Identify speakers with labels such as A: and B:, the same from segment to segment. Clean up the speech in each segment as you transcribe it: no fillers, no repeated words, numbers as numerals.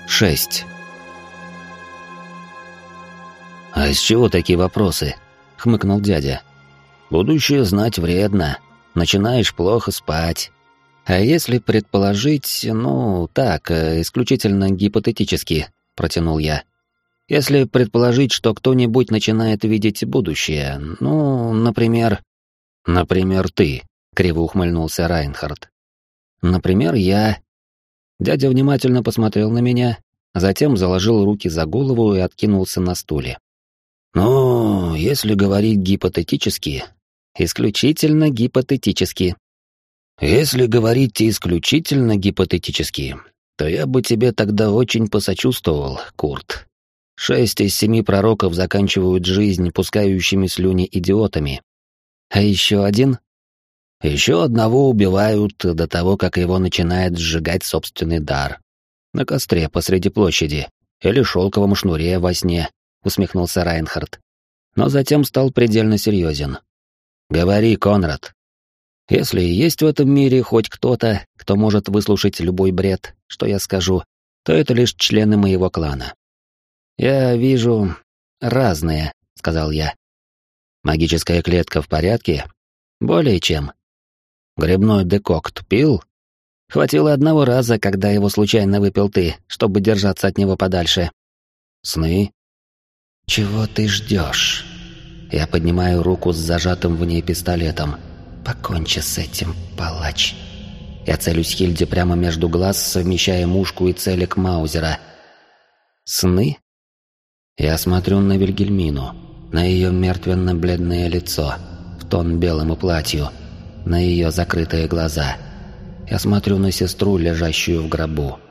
A: 6. «А из чего такие вопросы?» — хмыкнул дядя. «Будущее знать вредно. Начинаешь плохо спать. А если предположить, исключительно гипотетически», — протянул я. «Если предположить, что кто-нибудь начинает видеть будущее, например...» «Например, ты», — криво ухмыльнулся Райнхард. «Например, я...» Дядя внимательно посмотрел на меня, а затем заложил руки за голову и откинулся на стуле. Если говорить гипотетически, исключительно гипотетически. Если говорить исключительно гипотетически, то я бы тебе тогда очень посочувствовал, Курт. 6 из 7 пророков заканчивают жизнь пускающими слюни идиотами. А еще один? Еще одного убивают до того, как его начинает сжигать собственный дар. На костре посреди площади или шелковом шнуре во сне, усмехнулся Райнхард. Но затем стал предельно серьезен. Говори, Конрад. Если есть в этом мире хоть кто-то, кто может выслушать любой бред, что я скажу, то это лишь члены моего клана. Я вижу разные, сказал я. Магическая клетка в порядке? Более чем. Грибной декокт пил? Хватило одного раза, когда его случайно выпил ты, чтобы держаться от него подальше. Сны? Чего ты ждешь? Я поднимаю руку с зажатым в ней пистолетом. Покончи с этим, палач. Я целюсь Хильде прямо между глаз, совмещая мушку и целик Маузера. Сны? Я смотрю на Вильгельмину, на ее мертвенно-бледное лицо, в тон белому платью, на ее закрытые глаза. Я смотрю на сестру, лежащую в гробу.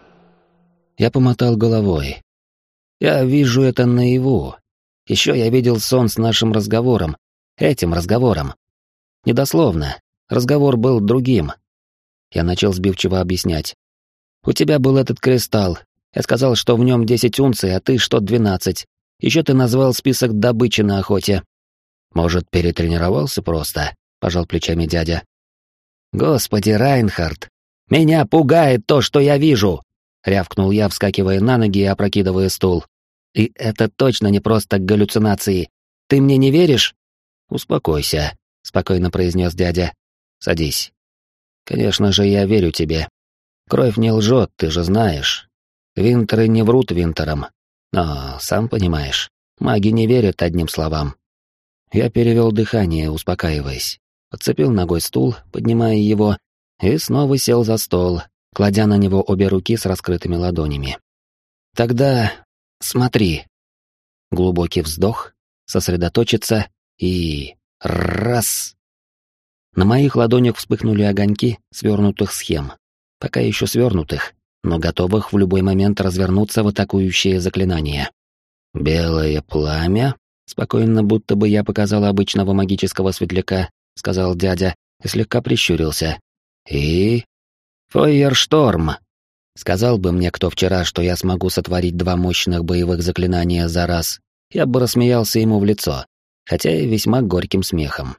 A: Я помотал головой. Я вижу это наяву. Еще я видел сон с нашим разговором, этим разговором. Недословно. Разговор был другим. Я начал сбивчиво объяснять. У тебя был этот кристалл. Я сказал, что в нем 10 унций, а ты что 12. Еще ты назвал список добычи на охоте. Может, перетренировался просто? Пожал плечами дядя. Господи, Райнхард, меня пугает то, что я вижу! Рявкнул я, вскакивая на ноги и опрокидывая стул. И это точно не просто галлюцинации. Ты мне не веришь? Успокойся, спокойно произнес дядя. Садись. Конечно же, я верю тебе. Кровь не лжет, ты же знаешь. Винтеры не врут винтерам. Но, сам понимаешь, маги не верят одним словам. Я перевел дыхание, успокаиваясь. Подцепил ногой стул, поднимая его, и снова сел за стол, кладя на него обе руки с раскрытыми ладонями. Тогда смотри. Глубокий вздох, сосредоточиться и... раз. На моих ладонях вспыхнули огоньки свернутых схем. Пока еще свернутых, но готовых в любой момент развернуться в атакующее заклинание. «Белое пламя?» Спокойно, будто бы я показал обычного магического светляка, сказал дядя и слегка прищурился. «И... Фойершторм!» Сказал бы мне кто вчера, что я смогу сотворить 2 мощных боевых заклинания за раз, я бы рассмеялся ему в лицо, хотя и весьма горьким смехом.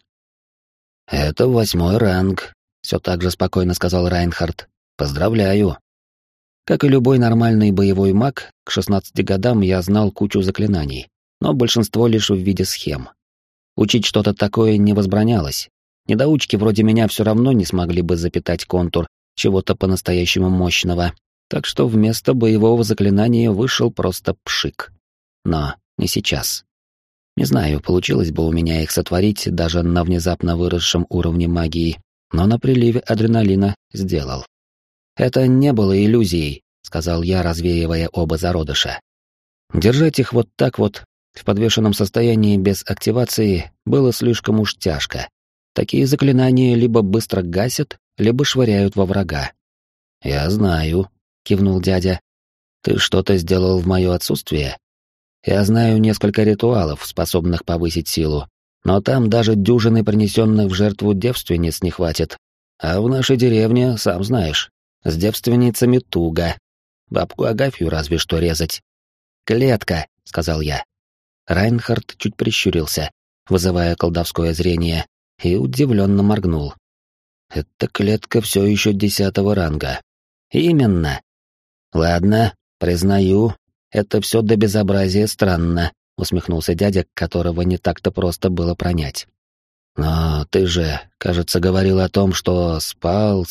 A: «Это 8-й ранг», — все так же спокойно сказал Райнхард. «Поздравляю». Как и любой нормальный боевой маг, к 16 годам я знал кучу заклинаний, но большинство лишь в виде схем. Учить что-то такое не возбранялось. Недоучки вроде меня все равно не смогли бы запитать контур чего-то по-настоящему мощного, так что вместо боевого заклинания вышел просто пшик. Но не сейчас. Не знаю, получилось бы у меня их сотворить даже на внезапно выросшем уровне магии, но на приливе адреналина сделал. «Это не было иллюзией», — сказал я, развеивая оба зародыша. Держать их вот так вот, в подвешенном состоянии без активации, было слишком уж тяжко. Такие заклинания либо быстро гасят, либо швыряют во врага. «Я знаю», — кивнул дядя. «Ты что-то сделал в мое отсутствие? Я знаю несколько ритуалов, способных повысить силу, но там даже дюжины принесенных в жертву девственниц не хватит. А в нашей деревне, сам знаешь, с девственницами туго. Бабку Агафью разве что резать». «Клетка», — сказал я. Райнхард чуть прищурился, вызывая колдовское зрение, и удивленно моргнул. «Это клетка все еще 10-го ранга». «Именно». «Ладно, Признаю, это все до безобразия странно, усмехнулся дядя, которого не так-то просто было пронять. Но ты же, кажется, говорил о том, что спал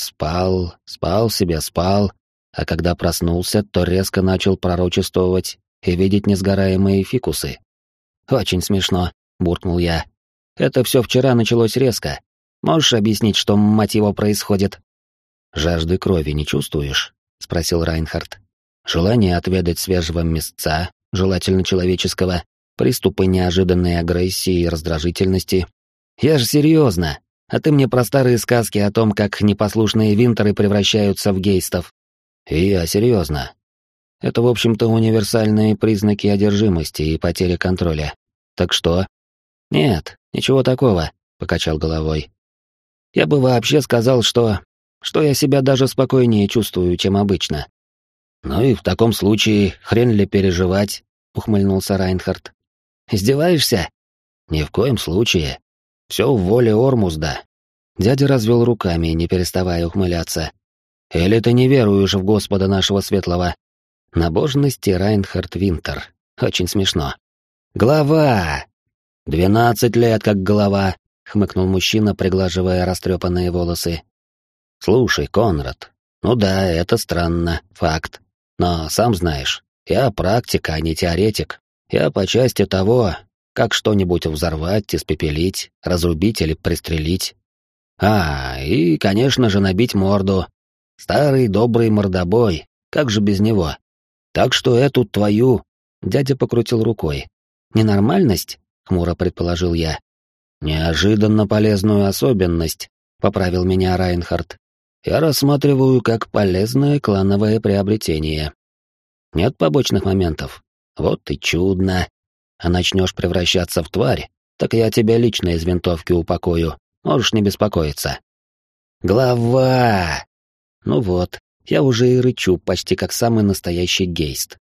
A: себе спал, а когда проснулся, то резко начал пророчествовать и видеть несгораемые фикусы. Очень смешно, буркнул я. Это все вчера началось резко. Можешь объяснить, что, мать его, происходит? Жажды крови не чувствуешь? Спросил Райнхард. Желание отведать свежего мясца, желательно человеческого, приступы неожиданной агрессии и раздражительности. Я же серьезно, а ты мне про старые сказки о том, как непослушные винтеры превращаются в гейстов. И я серьезно. Это, в общем-то, универсальные признаки одержимости и потери контроля. Так что? Нет, ничего такого, покачал головой. Я бы вообще сказал, что я себя даже спокойнее чувствую, чем обычно. Ну и в таком случае хрен ли переживать, ухмыльнулся Райнхард. Издеваешься? Ни в коем случае. Все в воле Ормузда. Дядя развел руками, не переставая ухмыляться. Или ты не веруешь в Господа нашего Светлого? Набожности Райнхард Винтер. Очень смешно. Глава! 12 лет как голова, хмыкнул мужчина, приглаживая растрепанные волосы. Слушай, Конрад, ну да, это странно, факт. Но сам знаешь, я практик, а не теоретик. Я по части того, как что-нибудь взорвать, испепелить, разрубить или пристрелить. И, конечно же, набить морду. Старый добрый мордобой, как же без него? Так что эту твою... Дядя покрутил рукой. Ненормальность? Хмуро предположил я. Неожиданно полезную особенность, поправил меня Райнхард. Я рассматриваю как полезное клановое приобретение. Нет побочных моментов. Вот и чудно. А начнешь превращаться в тварь, так я тебя лично из винтовки упокою. Можешь не беспокоиться. Глава! Ну вот, я уже и рычу почти как самый настоящий гейст.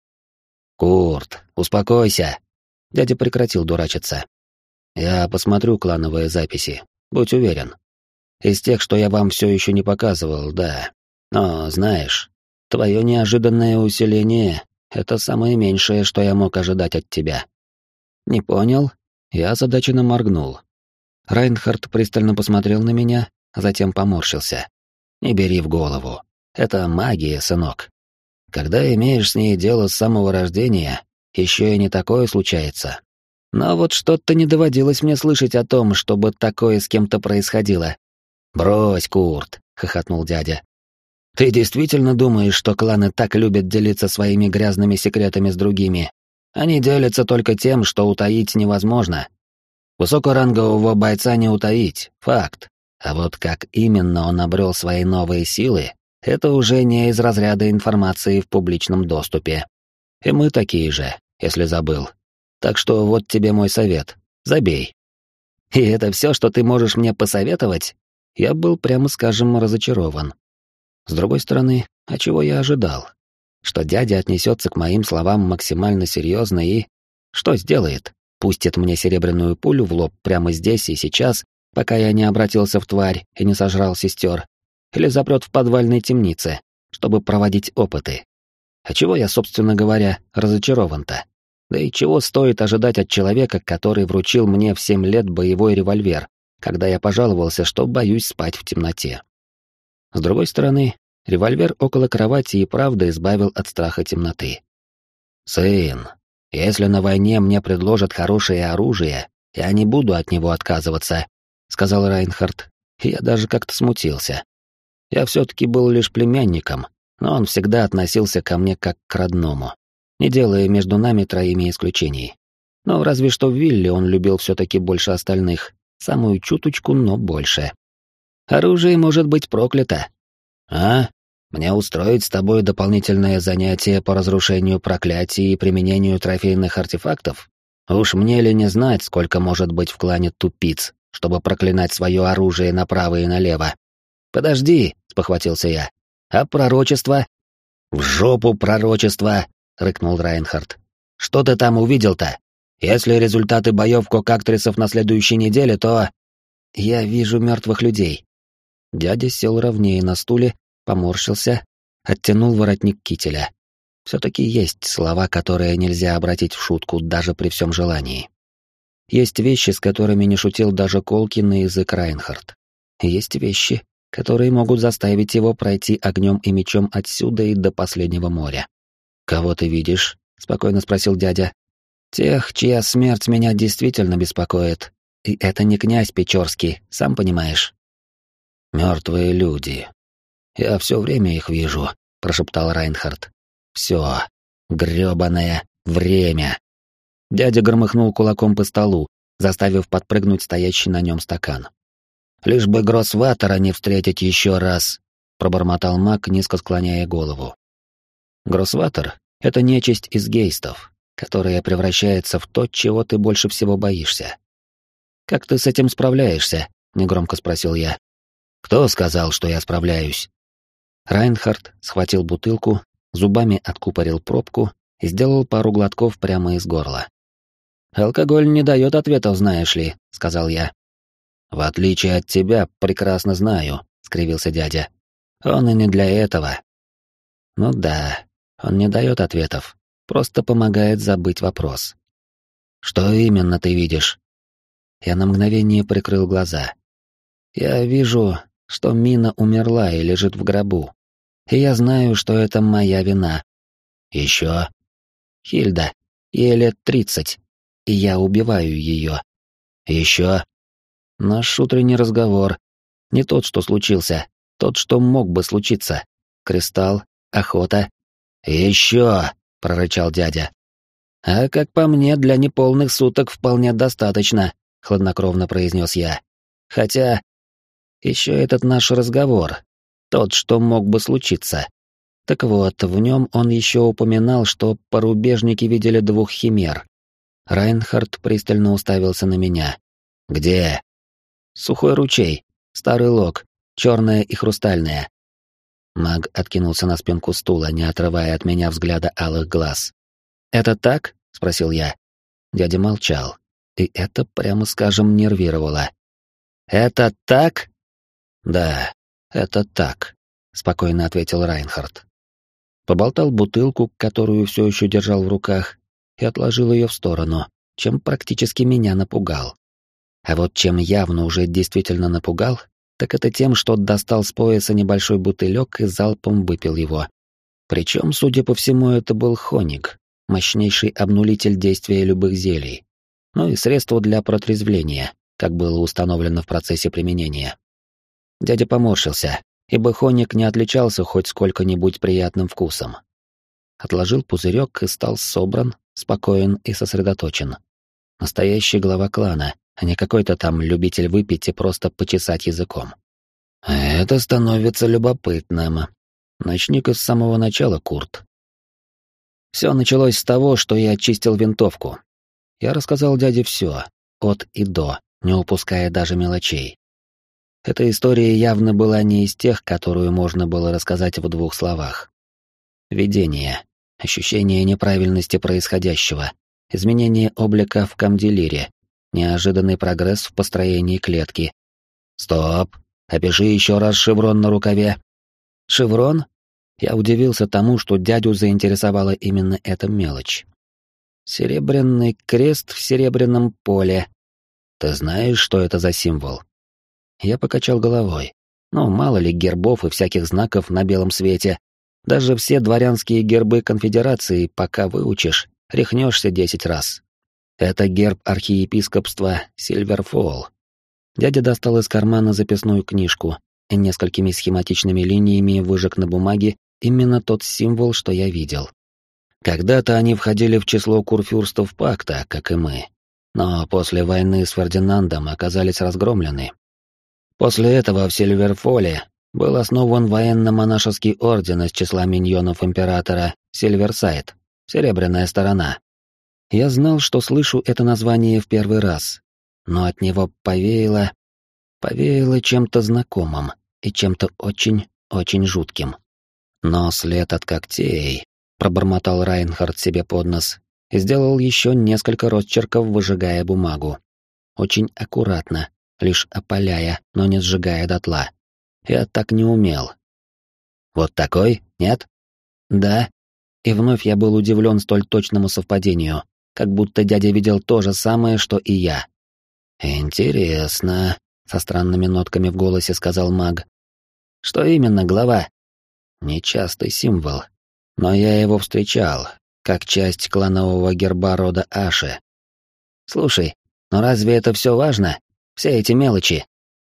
A: Курт, успокойся. Дядя прекратил дурачиться. Я посмотрю клановые записи, будь уверен. Из тех, что я вам все еще не показывал, да. Но, знаешь, твое неожиданное усиление — это самое меньшее, что я мог ожидать от тебя. Не понял? Я озадаченно моргнул. Райнхард пристально посмотрел на меня, а затем поморщился. Не бери в голову. Это магия, сынок. Когда имеешь с ней дело с самого рождения, еще и не такое случается. Но вот что-то не доводилось мне слышать о том, чтобы такое с кем-то происходило. «Брось, Курт», — хохотнул дядя. «Ты действительно думаешь, что кланы так любят делиться своими грязными секретами с другими? Они делятся только тем, что утаить невозможно. Высокорангового бойца не утаить, факт. А вот как именно он обрел свои новые силы, это уже не из разряда информации в публичном доступе. И мы такие же, если забыл. Так что вот тебе мой совет. Забей». «И это все, что ты можешь мне посоветовать?» Я был, прямо скажем, разочарован. С другой стороны, а чего я ожидал? Что дядя отнесется к моим словам максимально серьезно и... Что сделает? Пустит мне серебряную пулю в лоб прямо здесь и сейчас, пока я не обратился в тварь и не сожрал сестер, или запрет в подвальной темнице, чтобы проводить опыты. А чего я, собственно говоря, разочарован-то? Да и чего стоит ожидать от человека, который вручил мне в 7 лет боевой револьвер, когда я пожаловался, что боюсь спать в темноте. С другой стороны, револьвер около кровати и правда избавил от страха темноты. «Сын, если на войне мне предложат хорошее оружие, я не буду от него отказываться», — сказал Райнхард, и я даже как-то смутился. Я все-таки был лишь племянником, но он всегда относился ко мне как к родному, не делая между нами троими исключений. Но разве что Вилли он любил все-таки больше остальных, самую чуточку, но больше. Оружие может быть проклято. А? Мне устроить с тобой дополнительное занятие по разрушению проклятий и применению трофейных артефактов? Уж мне ли не знать, сколько может быть в клане тупиц, чтобы проклинать свое оружие направо и налево? Подожди, спохватился я. А пророчество? В жопу пророчество, рыкнул Райнхард. Что ты там увидел-то? Если результаты боев кокактрисов на следующей неделе, то... Я вижу мертвых людей. Дядя сел ровнее на стуле, поморщился, оттянул воротник кителя. Все-таки есть слова, которые нельзя обратить в шутку даже при всем желании. Есть вещи, с которыми не шутил даже колкий на язык Райнхард. Есть вещи, которые могут заставить его пройти огнем и мечом отсюда и до последнего моря. «Кого ты видишь?» — спокойно спросил дядя. «Тех, чья смерть меня действительно беспокоит. И это не князь Печорский, сам понимаешь». «Мертвые люди. Я все время их вижу», — прошептал Райнхард. «Все. Грёбаное время». Дядя громыхнул кулаком по столу, заставив подпрыгнуть стоящий на нем стакан. «Лишь бы Гроссватера не встретить еще раз», — пробормотал маг, низко склоняя голову. Гроссватер — это нечисть из гейстов, которая превращается в то, чего ты больше всего боишься. «Как ты с этим справляешься?» — негромко спросил я. «Кто сказал, что я справляюсь?» Райнхард схватил бутылку, зубами откупорил пробку и сделал пару глотков прямо из горла. «Алкоголь не дает ответов, знаешь ли», — сказал я. «В отличие от тебя, прекрасно знаю», — скривился дядя. «Он и не для этого». «Ну да, он не дает ответов, просто помогает забыть вопрос». «Что именно ты видишь?» Я на мгновение прикрыл глаза. «Я вижу, что Мина умерла и лежит в гробу. И я знаю, что это моя вина. Еще. Хильда, ей лет 30, и я убиваю ее. Еще. Наш утренний разговор. Не тот, что случился, тот, что мог бы случиться. Кристалл, охота. Еще, прорычал дядя. А как по мне, для неполных суток вполне достаточно, хладнокровно произнес я. Хотя еще этот наш разговор, тот, что мог бы случиться. Так вот, в нем он еще упоминал, что порубежники видели 2 химер. Райнхард пристально уставился на меня. «Где?» «Сухой ручей, старый лог, черная и хрустальная». Маг откинулся на спинку стула, не отрывая от меня взгляда алых глаз. «Это так?» — спросил я. Дядя молчал, и это, прямо скажем, нервировало. «Это так?» «Да, это так», — спокойно ответил Райнхард. Поболтал бутылку, которую все еще держал в руках, и отложил ее в сторону, чем практически меня напугал. А вот чем явно уже действительно напугал, так это тем, что достал с пояса небольшой бутылек и залпом выпил его. Причем, судя по всему, это был хоник, мощнейший обнулитель действия любых зелий, ну и средство для протрезвления, как было установлено в процессе применения. Дядя поморщился, ибо хоник не отличался хоть сколько-нибудь приятным вкусом. Отложил пузырек и стал собран, спокоен и сосредоточен. Настоящий глава клана, а не какой-то там любитель выпить и просто почесать языком. Это становится любопытным. Начни-ка с самого начала, Курт. Все началось с того, что я очистил винтовку. Я рассказал дяде все, от и до, не упуская даже мелочей. Эта история явно была не из тех, которую можно было рассказать в 2 словах. Видение, ощущение неправильности происходящего, изменение облика в камделире, неожиданный прогресс в построении клетки. Стоп, опиши еще раз шеврон на рукаве. Шеврон? Я удивился тому, что дядю заинтересовала именно эта мелочь. Серебряный крест в серебряном поле. Ты знаешь, что это за символ? Я покачал головой. Ну, мало ли гербов и всяких знаков на белом свете. Даже все дворянские гербы конфедерации, пока выучишь, рехнешься 10 раз. Это герб архиепископства Сильверфолл. Дядя достал из кармана записную книжку и несколькими схематичными линиями выжег на бумаге именно тот символ, что я видел. Когда-то они входили в число курфюрстов пакта, как и мы, но после войны с Фердинандом оказались разгромлены. После этого в Сильверфолле был основан военно-монашеский орден из числа миньонов императора Сильверсайд, Серебряная сторона. Я знал, что слышу это название в первый раз, но от него повеяло чем-то знакомым и чем-то очень жутким. Но след от когтей, пробормотал Райнхард себе под нос и сделал еще несколько росчерков, выжигая бумагу. Очень аккуратно, лишь опаляя, но не сжигая дотла. Я так не умел. Вот такой, нет? Да. И вновь я был удивлен столь точному совпадению, как будто дядя видел то же самое, что и я. «Интересно», — со странными нотками в голосе сказал маг. «Что именно, глава?» «Нечастый символ, но я его встречал, как часть кланового герба рода Аши. Слушай, но разве это все важно? Все эти мелочи?»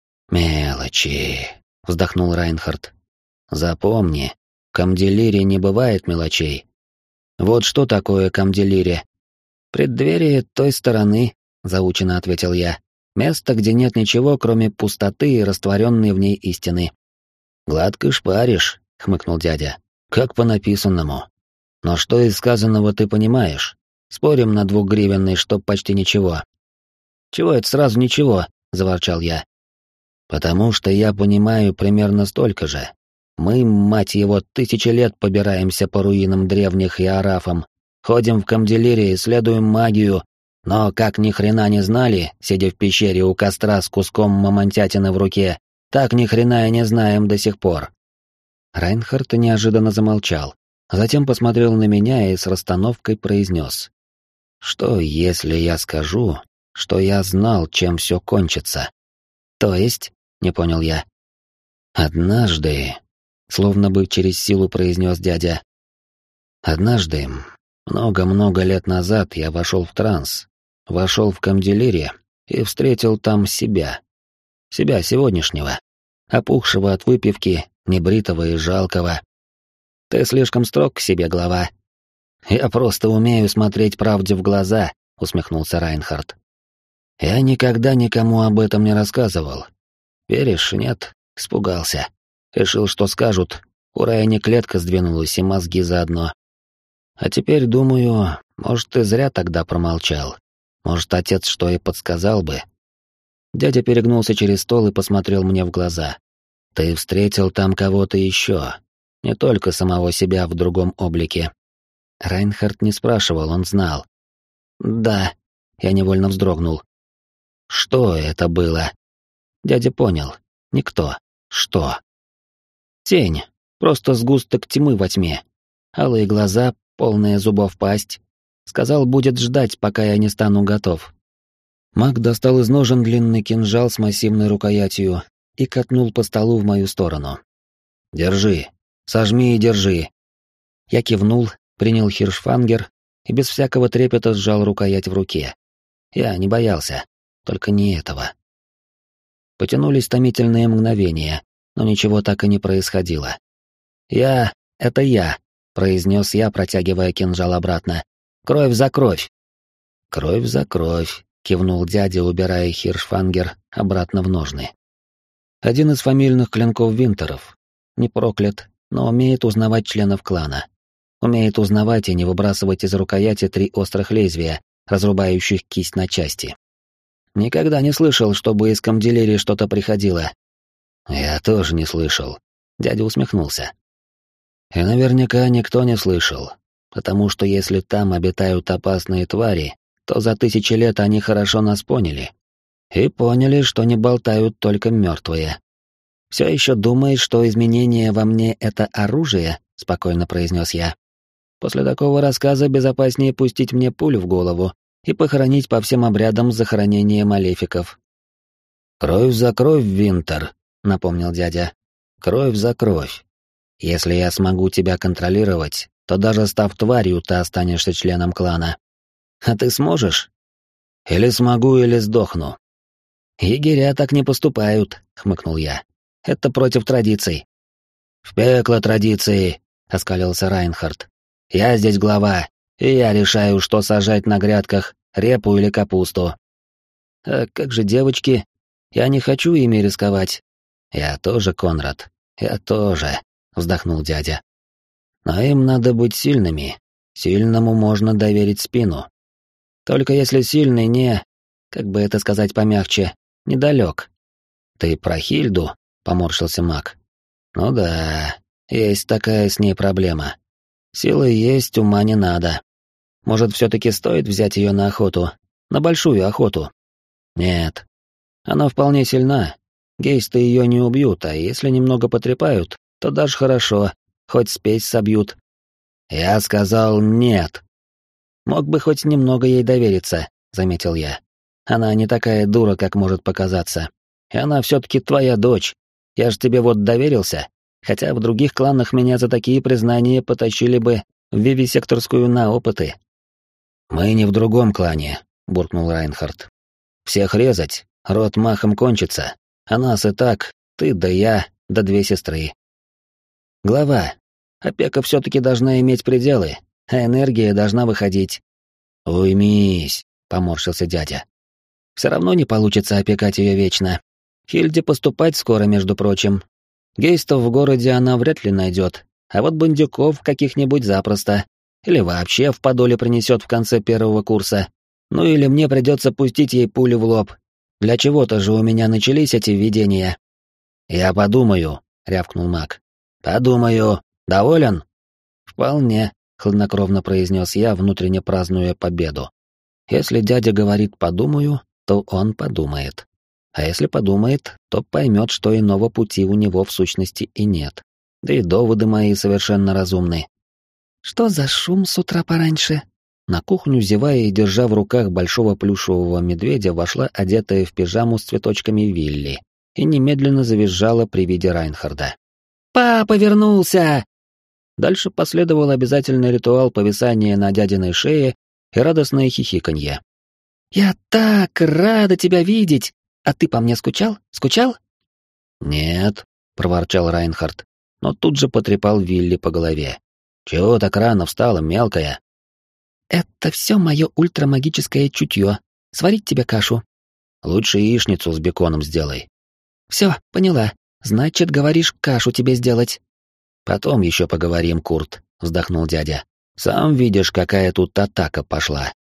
A: «Мелочи», — вздохнул Райнхард. «Запомни, в Камделире не бывает мелочей. Вот что такое Камделире?» «Преддверие той стороны», — заучено ответил я. «Место, где нет ничего, кроме пустоты и растворенной в ней истины». «Гладко шпаришь», — хмыкнул дядя. «Как по написанному. Но что из сказанного ты понимаешь? Спорим на 2 гривенный, что почти ничего». «Чего это сразу ничего?» — заворчал я. «Потому что я понимаю примерно столько же. Мы, мать его, 1000 лет побираемся по руинам древних и арафам, ходим в Камделире, исследуем магию, но как ни хрена не знали, сидя в пещере у костра с куском мамонтятины в руке, так ни хрена и не знаем до сих пор». Райнхард неожиданно замолчал, затем посмотрел на меня и с расстановкой произнес: «Что, если я скажу, что я знал, чем все кончится?» «То есть?» — не понял я. «Однажды», — словно бы через силу произнес дядя, «однажды, много-много лет назад я вошел в транс, вошел в Камделире и встретил там себя. Себя сегодняшнего, опухшего от выпивки, небритого и жалкого. Ты слишком строг к себе, глава. Я просто умею смотреть правде в глаза», — усмехнулся Райнхард. «Я никогда никому об этом не рассказывал. Веришь, нет? Испугался. Решил, что скажут. У Райни клетка сдвинулась и мозги заодно. А теперь думаю, может, ты зря тогда промолчал. Может, отец что и подсказал бы». Дядя перегнулся через стол и посмотрел мне в глаза. «Ты встретил там кого-то еще, не только самого себя в другом облике». Райнхард не спрашивал, он знал. «Да», — я невольно вздрогнул. «Что это было?» Дядя понял. Никто. Что? Тень. Просто сгусток тьмы во тьме. Алые глаза, полные зубов пасть. Сказал, будет ждать, пока я не стану готов. Маг достал из ножен длинный кинжал с массивной рукоятью и катнул по столу в мою сторону. «Держи. Сожми и держи». Я кивнул, принял хиршфангер и без всякого трепета сжал рукоять в руке. Я не боялся. Только не этого. Потянулись томительные мгновения, но ничего так и не происходило. Это я», — произнес я, протягивая кинжал обратно. «Кровь за кровь». «Кровь за кровь», — кивнул дядя, убирая хиршфангер обратно в ножны. Один из фамильных клинков Винтеров. Не проклят, но умеет узнавать членов клана. Умеет узнавать и не выбрасывать из рукояти 3 острых лезвия, разрубающих кисть на части. Никогда не слышал, чтобы из Камделири что-то приходило. Я тоже не слышал. Дядя усмехнулся. И наверняка никто не слышал, потому что если там обитают опасные твари, то за 1000 лет они хорошо нас поняли. И поняли, что не болтают только мертвые. «Все еще думаешь, что изменение во мне — это оружие?» — спокойно произнес я. «После такого рассказа безопаснее пустить мне пулю в голову и похоронить по всем обрядам захоронения малефиков». «Кровь за кровь, Винтер», — напомнил дядя. «Кровь за кровь. Если я смогу тебя контролировать, то даже став тварью, ты останешься членом клана. А ты сможешь? Или смогу, или сдохну». «Егеря так не поступают», — хмыкнул я. «Это против традиций». «В пекло традиции», — оскалился Райнхард. «Я здесь глава, и я решаю, что сажать на грядках, репу или капусту». «А как же девочки? Я не хочу ими рисковать». «Я тоже, Конрад, я тоже», — вздохнул дядя. «Но им надо быть сильными. Сильному можно доверить спину. Только если сильный не... как бы это сказать помягче, недалек». «Ты про Хильду?» — поморщился маг. «Ну да, есть такая с ней проблема. Силы есть, ума не надо. Может, все-таки стоит взять ее на охоту? На большую охоту?» «Нет. Она вполне сильна. Гейсты ее не убьют, а если немного потрепают, то даже хорошо, хоть спесь собьют». Я сказал нет. Мог бы хоть немного ей довериться, заметил я. Она не такая дура, как может показаться. И она все-таки твоя дочь. Я ж тебе вот доверился. Хотя в других кланах меня за такие признания потащили бы в вивисекторскую на опыты. «Мы не в другом клане», — буркнул Райнхард. «Всех резать, род махом кончится. А нас и так, ты да я, да две сестры». «Глава, опека все-таки должна иметь пределы, а энергия должна выходить». «Уймись», — поморщился дядя. «Все равно не получится опекать ее вечно. Хильде поступать скоро, между прочим. Гейстов в городе она вряд ли найдет, а вот бандюков каких-нибудь запросто. Или вообще в подоле принесет в конце первого курса. Ну или мне придется пустить ей пулю в лоб. Для чего-то же у меня начались эти видения». «Я подумаю», — рявкнул маг. «Подумаю. Доволен?» «Вполне», — хладнокровно произнес я, внутренне празднуя победу. «Если дядя говорит «подумаю», то он подумает. А если подумает, то поймет, что иного пути у него в сущности и нет. Да и доводы мои совершенно разумны». «Что за шум с утра пораньше?» На кухню, зевая и держа в руках большого плюшевого медведя, вошла одетая в пижаму с цветочками Вилли и немедленно завизжала при виде Райнхарда. «Папа вернулся!» Дальше последовал обязательный ритуал повисания на дядиной шее и радостное хихиканье. «Я так рада тебя видеть! А ты по мне скучал? Скучал?» «Нет», — проворчал Райнхард, но тут же потрепал Вилли по голове. «Чего так рано встала, мелкая?» «Это все мое ультрамагическое чутье. Сварить тебе кашу?» «Лучше яичницу с беконом сделай». «Все, поняла. Значит, говоришь, кашу тебе сделать». «Потом еще поговорим, Курт», — вздохнул дядя. «Сам видишь, какая тут атака пошла.